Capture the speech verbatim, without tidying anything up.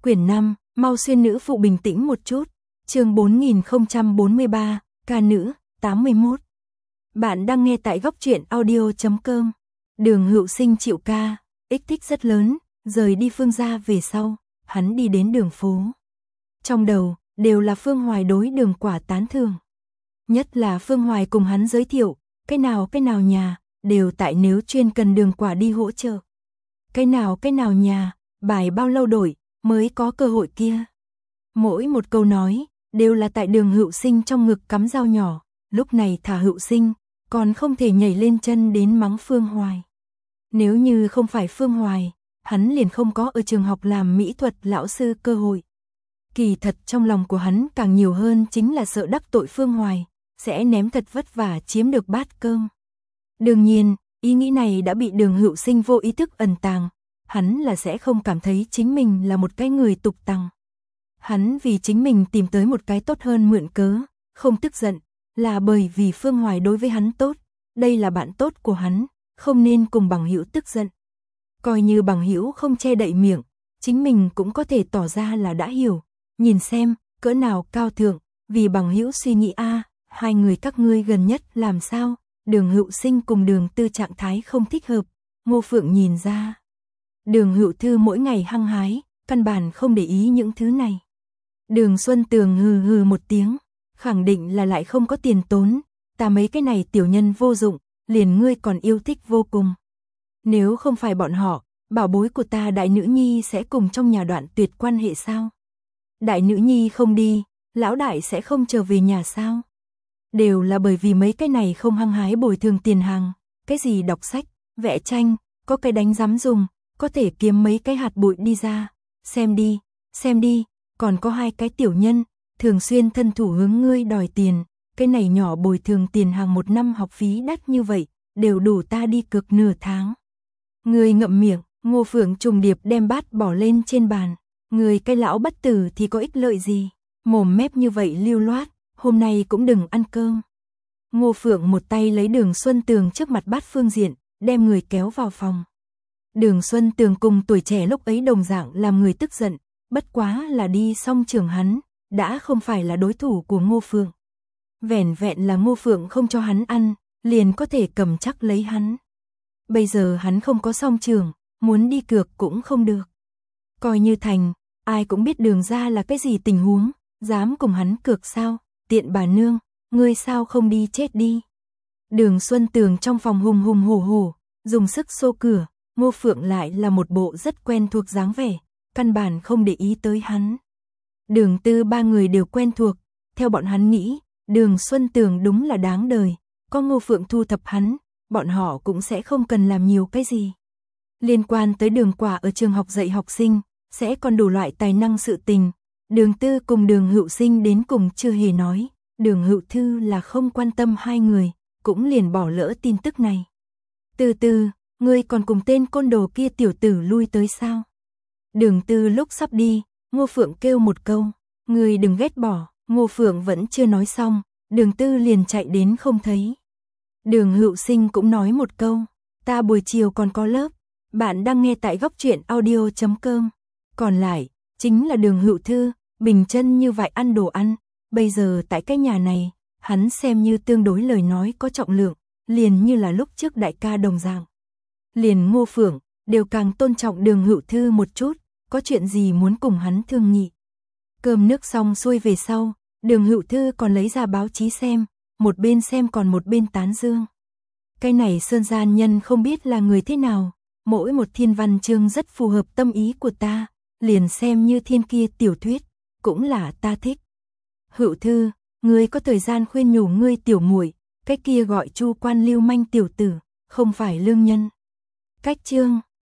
Quyển năm, mau xuyên nữ phụ bình tĩnh một chút. Chương bốn nghìn không trăm bốn mươi ba, ca nữ, tám mươi mốt. Bạn đang nghe tại góc truyện audio chấm com. Đường Hữu Sinh chịu ca, ích thích rất lớn, rời đi Phương gia về sau, hắn đi đến đường phố. Trong đầu, đều là Phương Hoài đối Đường Quả tán thưởng. Nhất là Phương Hoài cùng hắn giới thiệu, cái nào cái nào nhà, đều tại nếu chuyên cần Đường Quả đi hỗ trợ. Cái nào cái nào nhà, bài bao lâu đổi, mới có cơ hội kia. Mỗi một câu nói, đều là tại Đường Hữu Sinh trong ngực cắm dao nhỏ, lúc này thả Hữu Sinh, còn không thể nhảy lên chân đến mắng Phương Hoài. Nếu như không phải Phương Hoài, hắn liền không có ở trường học làm mỹ thuật lão sư cơ hội. Kỳ thật trong lòng của hắn càng nhiều hơn chính là sợ đắc tội Phương Hoài, sẽ ném thật vất vả chiếm được bát cơm. Đương nhiên, ý nghĩ này đã bị Đường Hữu Sinh vô ý thức ẩn tàng, hắn là sẽ không cảm thấy chính mình là một cái người tục tằng. Hắn vì chính mình tìm tới một cái tốt hơn mượn cớ, không tức giận, là bởi vì Phương Hoài đối với hắn tốt, đây là bạn tốt của hắn, không nên cùng bằng hữu tức giận. Coi như bằng hữu không che đậy miệng, chính mình cũng có thể tỏ ra là đã hiểu, nhìn xem, cỡ nào cao thượng, vì bằng hữu suy nghĩ a, hai người các ngươi gần nhất làm sao? Đường Hữu Sinh cùng Đường Tư trạng thái không thích hợp, Ngô Phượng nhìn ra. Đường Hữu Thư mỗi ngày hăng hái, căn bản không để ý những thứ này. Đường Xuân Tường hừ hừ một tiếng, khẳng định là lại không có tiền tốn, ta mấy cái này tiểu nhân vô dụng, liền ngươi còn yêu thích vô cùng. Nếu không phải bọn họ, bảo bối của ta đại nữ nhi sẽ cùng trong nhà đoạn tuyệt quan hệ sao? Đại nữ nhi không đi, lão đại sẽ không trở về nhà sao? Đều là bởi vì mấy cái này không hăng hái bồi thường tiền hàng, cái gì đọc sách, vẽ tranh, có cái đánh giám dùng, có thể kiếm mấy cái hạt bụi đi ra, xem đi, xem đi, còn có hai cái tiểu nhân, thường xuyên thân thủ hướng ngươi đòi tiền, cái này nhỏ bồi thường tiền hàng một năm học phí đắt như vậy, đều đủ ta đi cực nửa tháng. Ngươi ngậm miệng, Ngô Phượng trùng điệp đem bát bỏ lên trên bàn, ngươi cái lão bất tử thì có ích lợi gì, mồm mép như vậy lưu loát, hôm nay cũng đừng ăn cơm. Ngô Phượng một tay lấy Đường Xuân Tường trước mặt bát phương diện, đem người kéo vào phòng. Đường Xuân Tường cùng tuổi trẻ lúc ấy đồng dạng làm người tức giận, bất quá là đi xong trường hắn, đã không phải là đối thủ của Ngô Phượng. Vẻn vẹn là Ngô Phượng không cho hắn ăn, liền có thể cầm chắc lấy hắn. Bây giờ hắn không có song trường, muốn đi cược cũng không được. Coi như thành, ai cũng biết Đường ra là cái gì tình huống, dám cùng hắn cược sao, tiện bà nương, ngươi sao không đi chết đi. Đường Xuân Tường trong phòng hùng hùng hổ hổ, dùng sức xô cửa, Ngô Phượng lại là một bộ rất quen thuộc dáng vẻ, căn bản không để ý tới hắn. Đường Tư ba người đều quen thuộc, theo bọn hắn nghĩ, Đường Xuân Tường đúng là đáng đời, có Ngô Phượng thu thập hắn, bọn họ cũng sẽ không cần làm nhiều cái gì. Liên quan tới Đường Quả ở trường học dạy học sinh, sẽ còn đủ loại tài năng sự tình, Đường Tư cùng Đường Hữu Sinh đến cùng chưa hề nói, Đường Hữu Thư là không quan tâm hai người, cũng liền bỏ lỡ tin tức này. Từ từ, ngươi còn cùng tên côn đồ kia tiểu tử lui tới sao? Đường Tư lúc sắp đi, Ngô Phượng kêu một câu, ngươi đừng ghét bỏ, Ngô Phượng vẫn chưa nói xong, Đường Tư liền chạy đến không thấy. Đường Hữu Sinh cũng nói một câu, ta buổi chiều còn có lớp, bạn đang nghe tại góc truyện audio chấm com. Còn lại, chính là Đường Hữu Thư, bình chân như vậy ăn đồ ăn, bây giờ tại cái nhà này, hắn xem như tương đối lời nói có trọng lượng, liền như là lúc trước đại ca đồng dạng. Liền Ngô Phượng, đều càng tôn trọng Đường Hữu Thư một chút, có chuyện gì muốn cùng hắn thương nghị. Cơm nước xong xuôi về sau, Đường Hữu Thư còn lấy ra báo chí xem, một bên xem còn một bên tán dương. Cái này Sơn Gian Nhân không biết là người thế nào, mỗi một thiên văn chương rất phù hợp tâm ý của ta, liền xem như thiên kia tiểu thuyết, cũng là ta thích. Hữu Thư, ngươi có thời gian khuyên nhủ ngươi tiểu muội, cái kia gọi Chu Quan lưu manh tiểu tử, không phải lương nhân. Cách chương